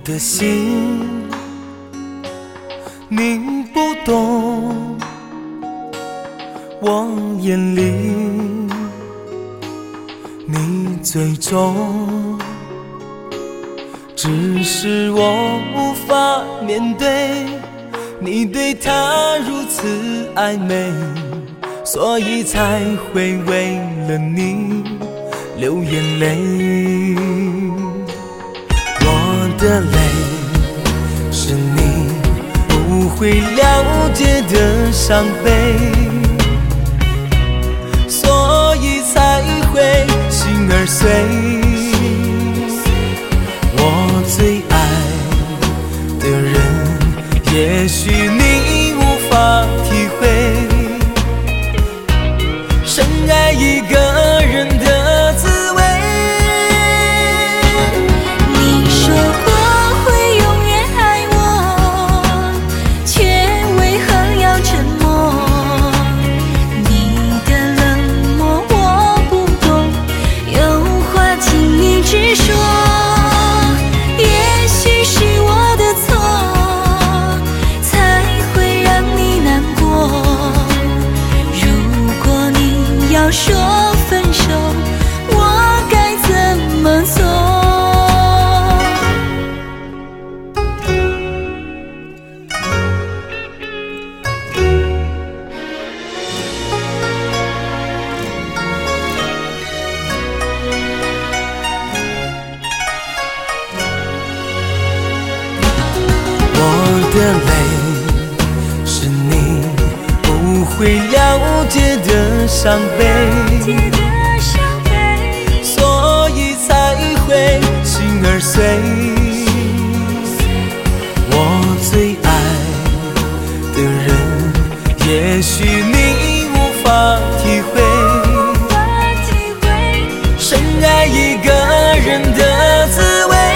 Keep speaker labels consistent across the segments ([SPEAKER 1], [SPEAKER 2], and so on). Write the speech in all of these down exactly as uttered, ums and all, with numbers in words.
[SPEAKER 1] 的心你不懂，我眼里你最重，只是我无法面对你对他如此暧昧，所以才会为了你流眼泪。我的泪是你不会了解的伤悲，所以才会心儿碎。我最爱的人，也许你无法体会，深爱一个人的滋味。
[SPEAKER 2] 你说过会永远爱我，却为何要沉默？你的冷漠我不懂，有话请你直说。也许是我的错，才会让你难过。如果你要说分手，我该怎么做？
[SPEAKER 1] 我的泪是你不会了解的伤悲，所以才会心儿碎。我最爱的人，也许你无法体会，深爱一个人的滋味。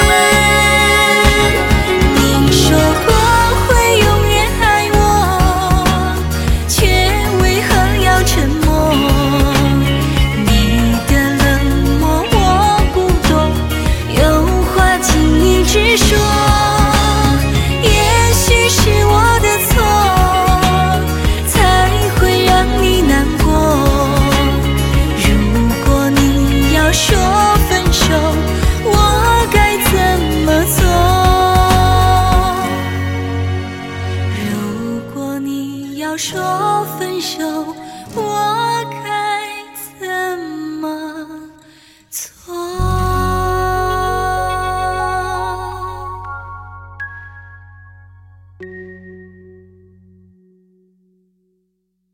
[SPEAKER 2] 你说过会永远爱我，却为何要沉默？你的冷漠我不懂，有话请你直说。